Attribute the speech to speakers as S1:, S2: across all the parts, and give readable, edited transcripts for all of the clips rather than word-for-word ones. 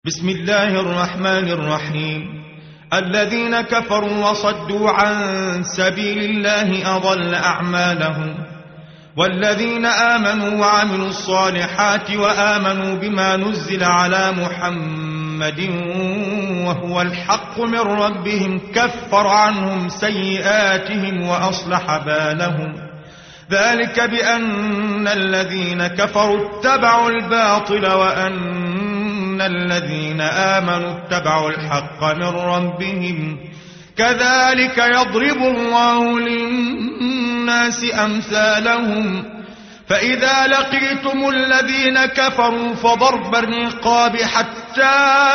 S1: بسم الله الرحمن الرحيم. الذين كفروا وصدوا عن سبيل الله أضل أعمالهم، والذين آمنوا وعملوا الصالحات وآمنوا بما نزل على محمد وهو الحق من ربهم كفر عنهم سيئاتهم وأصلح بالهم. ذلك بأن الذين كفروا اتبعوا الباطل وأن الذين آمنوا اتبعوا الحق من ربهم. كذلك يضرب الله للناس أمثالهم. فإذا لقيتم الذين كفروا فضرب الرقاب حتى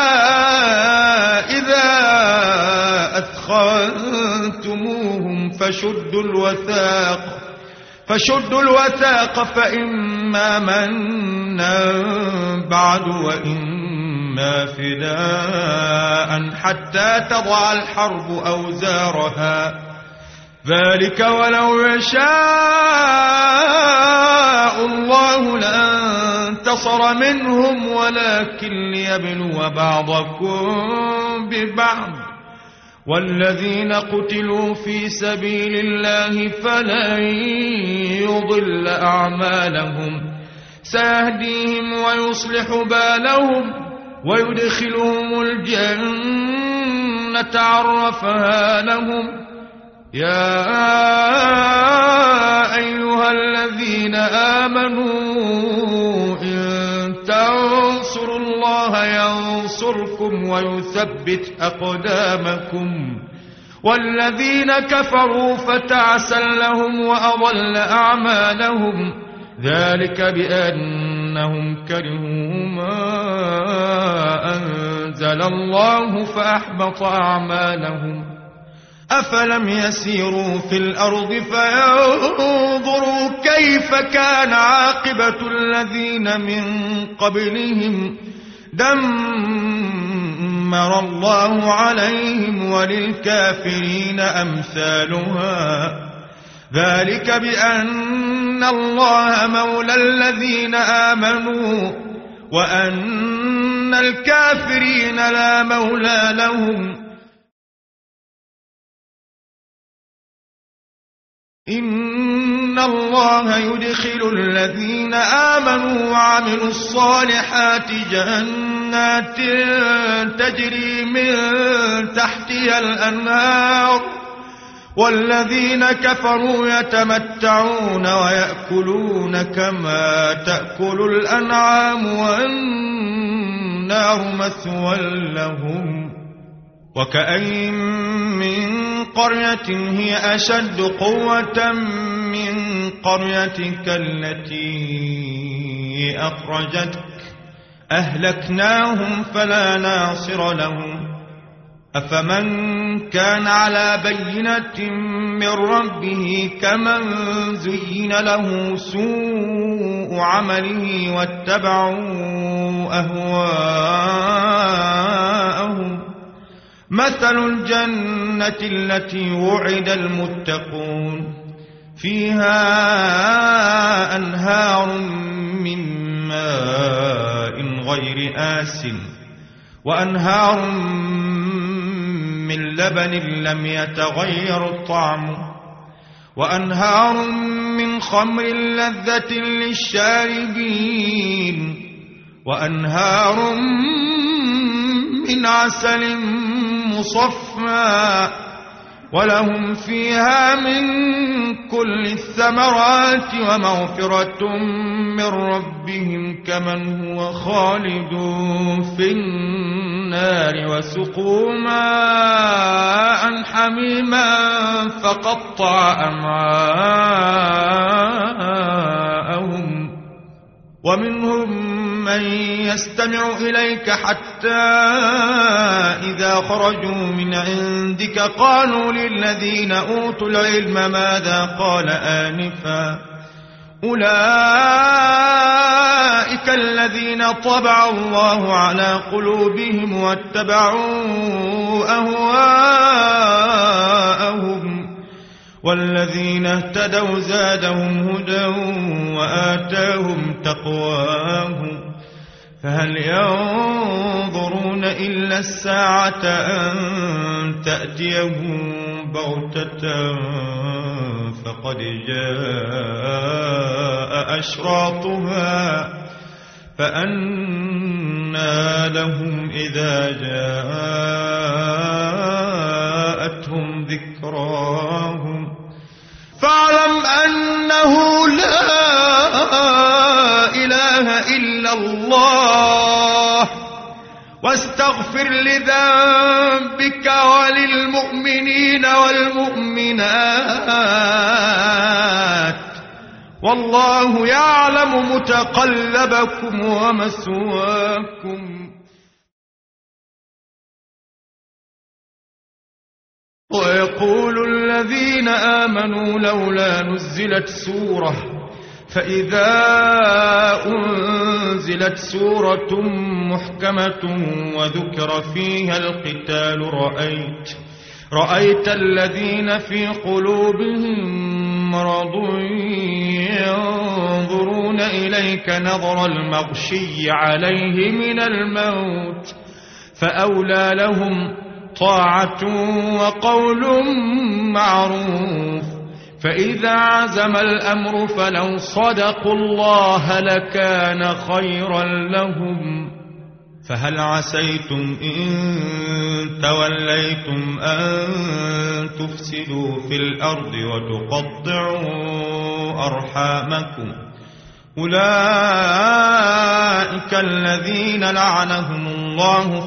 S1: إذا أثخنتموهم فشدوا الوثاق فإما منا بعد وإما فداء حتى تضع الحرب أوزارها. ذلك ولو يشاء الله لانتصر منهم ولكن ليبلو بعضكم ببعض. والذين قتلوا في سبيل الله فلن يضل أعمالهم سيهديهم ويصلح بالهم ويدخلهم الجنة عرفها لهم. يا أيها الذين آمنوا إن تنصروا الله ينصركم ويثبت أقدامكم. والذين كفروا فتعسا لهم وأضل أعمالهم. ذلك بأنهم كرهوا ما أنزل الله فأحبط أعمالهم. أفلم يسيروا في الأرض فينظروا كيف كان عاقبة الذين من قبلهم دمر الله عليهم وللكافرين أمثالها. ذلك بأن الله مولى الذين آمنوا وأن الكافرين لا مولى لهم. إن الله يدخل الذين آمنوا وعملوا الصالحات جنات تجري من تحتها الأنهار، والذين كفروا يتمتعون ويأكلون كما تأكل الأنعام والنار مثوى لهم. وكأين من قرية هي أشد قوة من قريتك التي أخرجتك أهلكناهم فلا ناصر لهم. أفمن كان على بينة من ربه كمن زين له سوء عمله واتبعوا أهواءهم. مثل الجنة التي وعد المتقون فيها أنهار من ماء غير آسن وأنهار من لبن لم يتغير طعمه وأنهار من خمر لذة للشاربين وأنهار من عسل مصفى ولهم فيها من كل الثمرات ومغفرة من ربهم كمن هو خالد في النار وسقوا ماء حميما فقطع أمعاءهم. ومنهم من يستمع إليك حتى إذا خرجوا من عندك قالوا للذين أوتوا العلم ماذا قال آنفا. أولئك الذين طبع الله على قلوبهم واتبعوا أهواءهم. والذين اهتدوا زادهم هدى وآتاهم تقواهم. فهل ينظرون إلا الساعة أن تأتيهم بغتة فقد جاء أشراطها فأنى لهم إذا جاءتهم ذكراهم فاعلم أنه لا إله إلا الله واستغفر لذنبك وللمؤمنين والمؤمنات والله يعلم متقلبكم ومثواكم. ويقول الذين آمنوا لولا نزلت سورة فإذا أنزلت سورة محكمة وذكر فيها القتال رأيت الذين في قلوبهم مرض ينظرون إليك نظر المغشي عليه من الموت فأولى لهم طاعة وقول معروف فإذا عزم الأمر فلو صدقوا الله لكان خيرا لهم. فهل عسيتم إن توليتم أن تفسدوا في الأرض وتقطعوا أرحامكم أولئك الذين لعنهم الله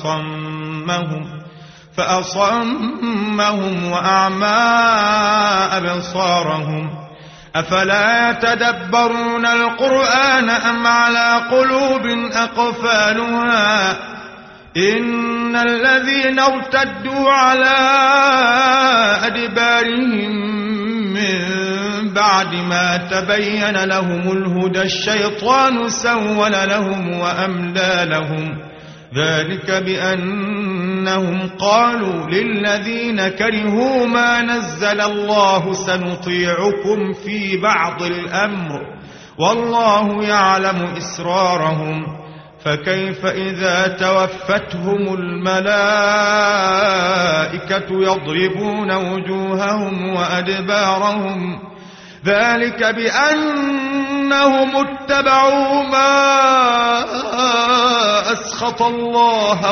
S1: فأصمهم وأعمى أبصارهم أفلا يتدبرون القرآن أم على قلوب أقفالها إن الذين ارتدوا على أدبارهم من بعد ما تبين لهم الهدى الشيطان سول لهم وأملى لهم ذلك بأنهم قالوا للذين كرهوا ما نزل الله سنطيعكم في بعض الأمر والله يعلم إسرارهم فكيف إذا توفتهم الملائكة يضربون وجوههم وأدبارهم ذلك بأنهم اتبعوا ما أسخط الله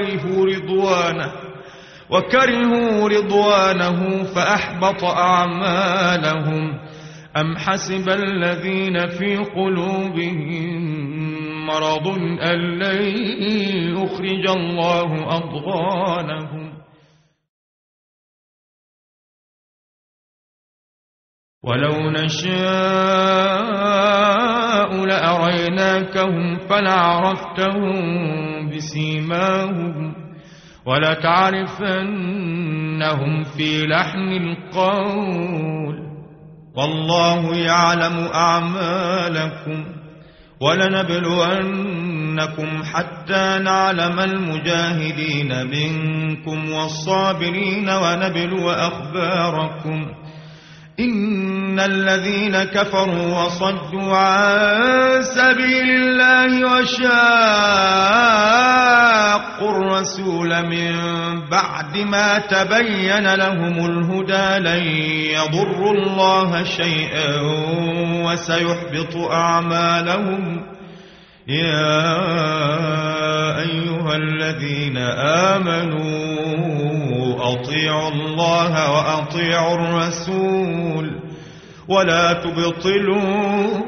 S1: وكرهوا رضوانه فأحبط أعمالهم. أم حسب الذين في قلوبهم مرض أن لن يخرج الله أضغانهم ولو نشاء لأريناكهم فلعرفتهم بسيماهم ولتعرفنهم في لحن القول والله يعلم أعمالكم ولنبلونكم حتى نعلم المجاهدين منكم والصابرين ونبلو أخباركم إن الذين كفروا وصدوا عن سبيل الله وشاقوا الرسول من بعد ما تبين لهم الهدى لن يضروا الله شيئا وسيحبط أعمالهم. يا أيها الذين آمنوا أطيعوا الله وأطيعوا الرسول ولا تبطلوا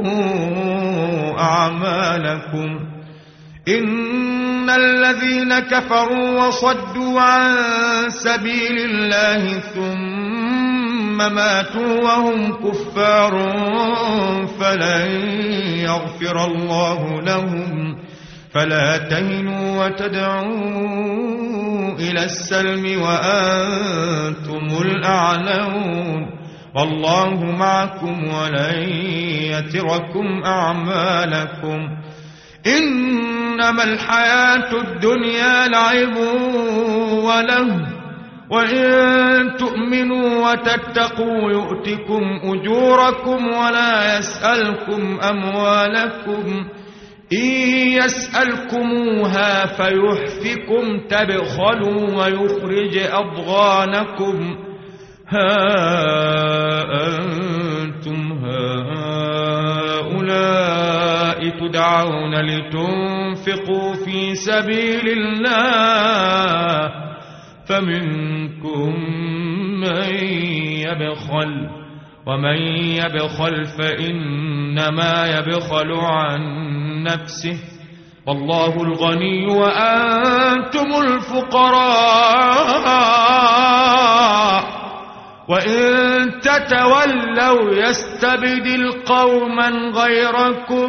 S1: أعمالكم إن الذين كفروا وصدوا عن سبيل الله ثم ماتوا وهم كفار فلن يغفر الله لهم فلا تهنوا وتدعوا إلى السلم وأنتم الأعلون والله معكم ولن يتركم أعمالكم. إنما الحياة الدنيا لعب وله وإن تؤمنوا وتتقوا يؤتكم أجوركم ولا يسألكم أموالكم إن يسألكموها فيحفكم تبخلوا ويخرج أضغانكم ها أنتم هؤلاء تدعون لتنفقوا في سبيل الله فمنكم من يبخل ومن يبخل فإنما يبخل عن نفسه والله الغني وأنتم الفقراء وإن تتولوا يستبدل قوما غيركم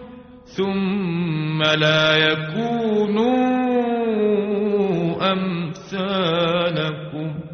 S1: ثم لا يكونوا أمثالكم.